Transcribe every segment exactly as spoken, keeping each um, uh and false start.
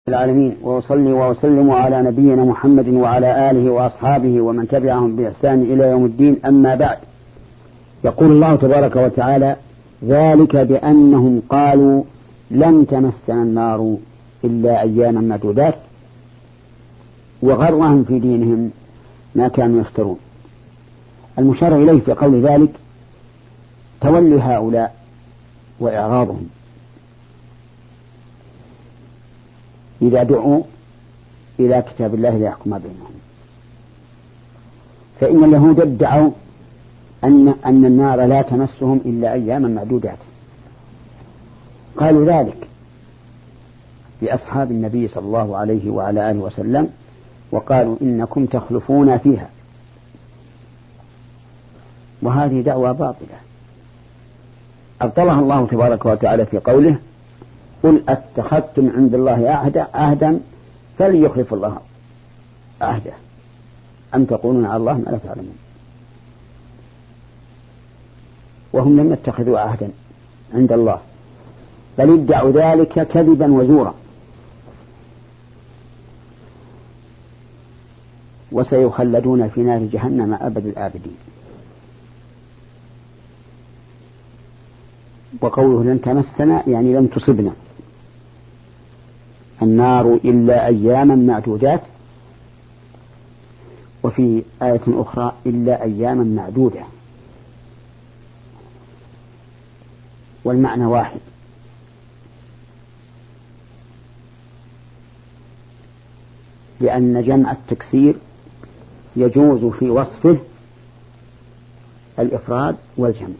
العالمين، وأصلي وأسلم على نبينا محمد وعلى آله وأصحابه ومن تبعهم بإحسان إلى يوم الدين. أما بعد، يقول الله تبارك وتعالى: ذلك بأنهم قالوا لن تمسنا النار إلا أياما معدودات وغرهم في دينهم ما كانوا يفترون. المشار إليه في قول ذلك تولي هؤلاء وإعراضهم إذا دعوا إلى كتاب الله ليحكم بينهم. فإن اليهود ادعوا أن, أن النار لا تمسهم إلا أياما معدودات، قالوا ذلك لأصحاب النبي صلى الله عليه وعلى آله وسلم، وقالوا إنكم تخلفون فيها، وهذه دعوة باطلة أبطلها الله تبارك وتعالى في قوله: قل اتخذتم عند الله عهدا عهدا فليخلف الله عهده أم تقولون على الله ما لا تعلمون. وهم لم يتخذوا عهدا عند الله، بل ادعوا ذلك كذبا وزورا، وسيخلدون في نار جهنم أبد الآبدين. وقوله لن تمسنا يعني لم تصبنا النار إلا أياما معدودات، وفي آية أخرى إلا أياما معدودة، والمعنى واحد. لأن جمع التكسير يجوز في وصفه الإفراد والجمع.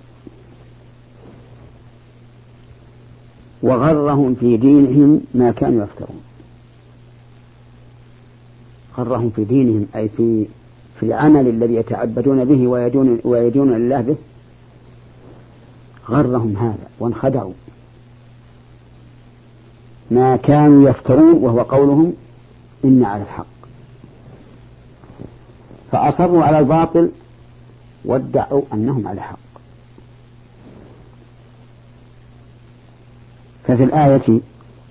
وغرهم في دينهم ما كانوا يفترون. غرهم في دينهم أي في في العمل الذي يتعبدون به ويدون ويدون الله به، غرهم هذا وانخدعوا ما كانوا يفترون، وهو قولهم إن على الحق، فأصروا على الباطل وادعوا أنهم على حق. ففي الآية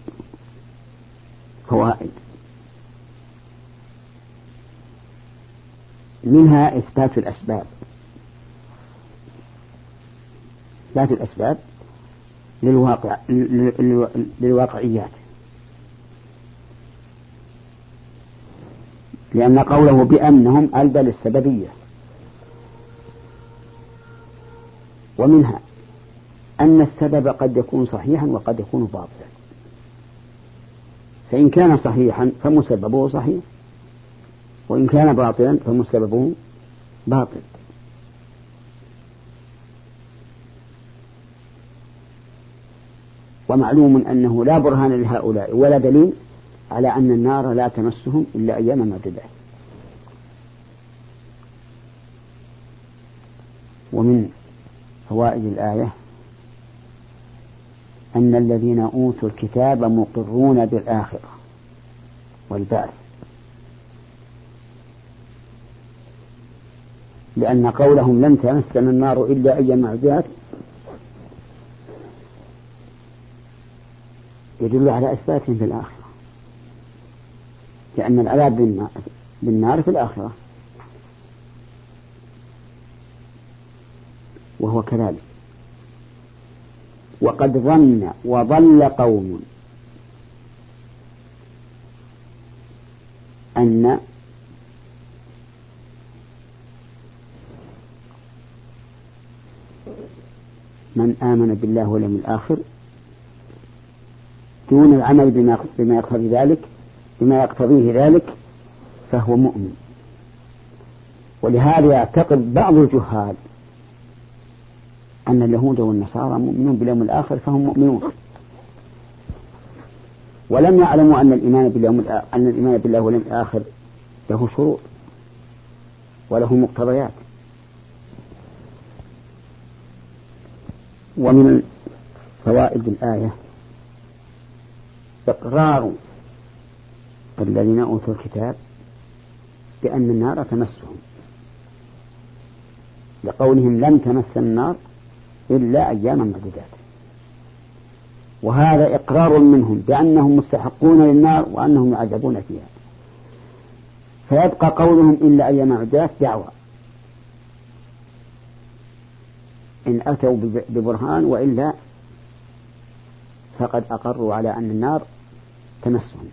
فوائد، منها إثبات الأسباب، إثبات الأسباب للواقع للواقعيات، لأن قوله بأنهم ألبى للسببية. ومنها أن السبب قد يكون صحيحا وقد يكون باطلا، فإن كان صحيحا فمسببه صحيح، وإن كان باطلا فمسببه باطل. ومعلوم أنه لا برهان لهؤلاء ولا دليل على أن النار لا تمسهم إلا أياما معدودات. ومن فوائد الآية أن الذين أوتوا الكتاب مقرون بالآخرة والبعث، لأن قولهم لن تمسنا النار إلا أياما معدودات يدل على إثباتهم في الآخرة، لأن العذاب بالنار في الآخرة، وهو كذلك. وقد ظن وضل قوم أن من آمن بالله واليوم الآخر دون العمل بما بما يقتضي ذلك بما يقتضيه ذلك فهو مؤمن. ولهذا يعتقد بعض الجهال أن اليهود والنصارى مؤمنون باليوم الآخر فهم مؤمنون، ولم يعلموا أن الإيمان باليوم أن الإيمان بالله واليوم الآخر له شروط وله مقتضيات. ومن فوائد الآية إقرار الذين أوتوا الكتاب بأن النار تمسهم، لقولهم لن تمس النار إلا أياما معدودات. وهذا إقرار منهم بأنهم مستحقون للنار وأنهم يعذبون فيها. فيبقى قولهم إلا أي معجزات دعوة إن أتوا ببرهان، وإلا فقد أقروا على أن النار تمسهم.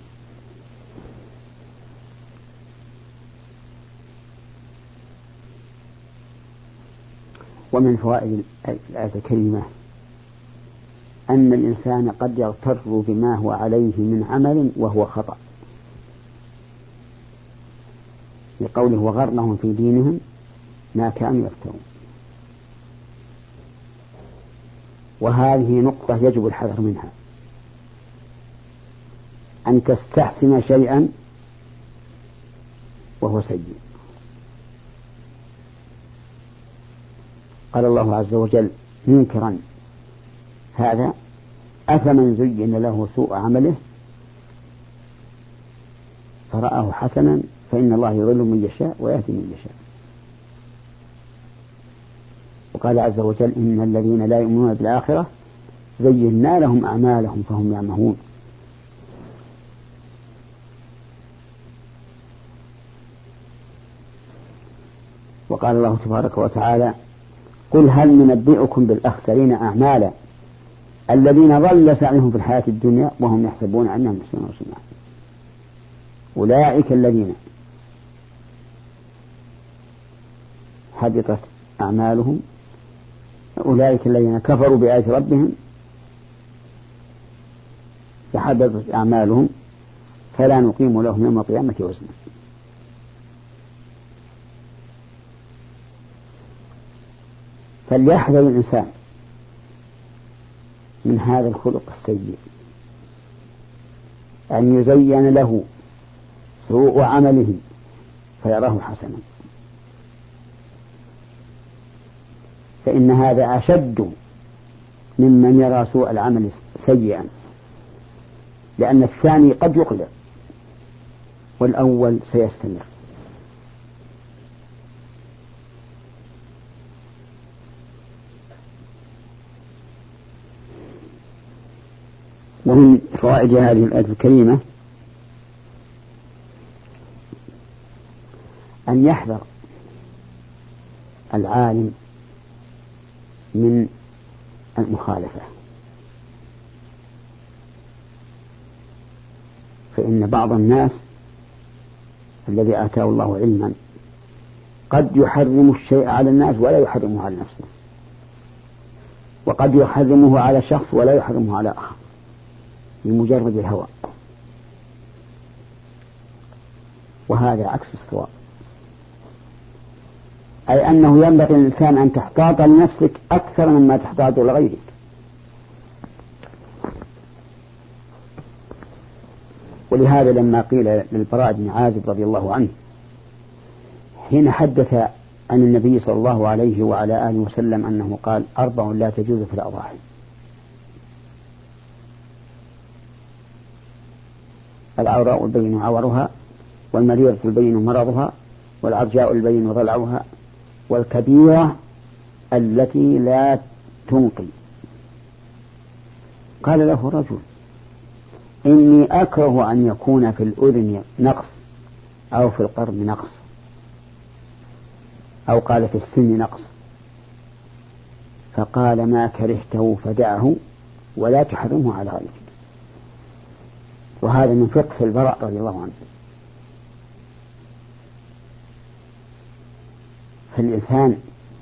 ومن فوائد الآية الكريمة أن الإنسان قد يغتر بما هو عليه من عمل وهو خطأ، لقوله وغرنهم في دينهم ما كانوا يفترون. وهذه نقطة يجب الحذر منها، أن تستحسن شيئا وهو سيء. قال الله عز وجل منكرا هذا أفمن زين له سوء عمله فرآه حسنا فإن الله يضل من يشاء ويهدي من يشاء. وقال عز وجل إن الذين لا يؤمنون بالآخرة زينا لهم أعمالهم فهم يعمهون. وقال الله تبارك وتعالى قل هل ننبئكم بالأخسرين أعمالا الذين ضل سعيهم في الحياة الدنيا وهم يحسبون أنهم يحسنون صنعا أولئك الذين حبطت أعمالهم أولئك الذين كفروا بآيات ربهم فحبطت أعمالهم فلا نقيم لهم يوم القيامة وزنا. فليحذر الإنسان من هذا الخلق السيء، أن يزين له سوء عمله فيراه حسنا، فإن هذا أشد ممن يرى سوء العمل سيئا، لأن الثاني قد يقلع والأول سيستمر. ومن فوائد هذه الآية الكريمة أن يحذر العالم من المخالفة، فإن بعض الناس الذي آتاه الله علما قد يحرم الشيء على الناس ولا يحرمه على نفسه، وقد يحرمه على شخص ولا يحرمه على آخر بمجرد الهوى، وهذا عكس الصواب. أي أنه ينبغي للإنسان أن تحتاط لنفسك أكثر مما تحتاط لغيرك. ولهذا لما قيل للبراء بن عازب رضي الله عنه حين حدث عن النبي صلى الله عليه وعلى آله وسلم أنه قال أربع لا تجوز في الأضاحي: العوراء البين عورها، والمريضة البين مرضها، والعرجاء البين ضلعها، والكبيرة التي لا تنقي. قال له رجل: إني أكره أن يكون في الأذن نقص أو في القرن نقص، أو قال في السن نقص. فقال: ما كرهته فدعه ولا تحرمه على غيرك. وهذا من فقه البراء رضي الله عنه. فالإنسان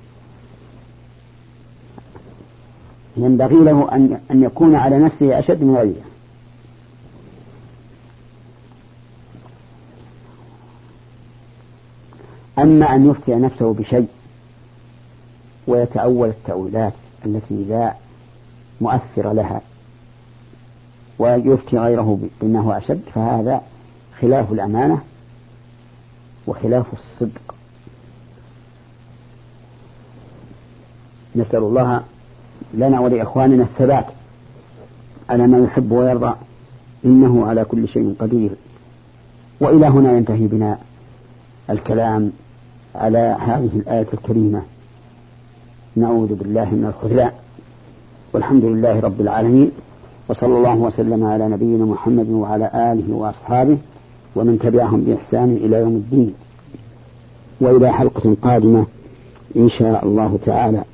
ينبغي له أن أن يكون على نفسه أشد من غيره. أما أن يفتي نفسه بشيء ويتأول التأويلات التي لا مؤثر لها ويفتي غيره بما هو أشد، فهذا خلاف الأمانة وخلاف الصدق. نسأل الله لنا ولإخواننا الثبات على ما يحب ويرضى، إنه على كل شيء قدير. وإلى هنا ينتهي بنا الكلام على هذه الآية الكريمة. نعوذ بالله من الخذلان، والحمد لله رب العالمين، وصلى الله وسلم على نبينا محمد وعلى آله وأصحابه ومن تبعهم بإحسان إلى يوم الدين، وإلى حلقة قادمة إن شاء الله تعالى.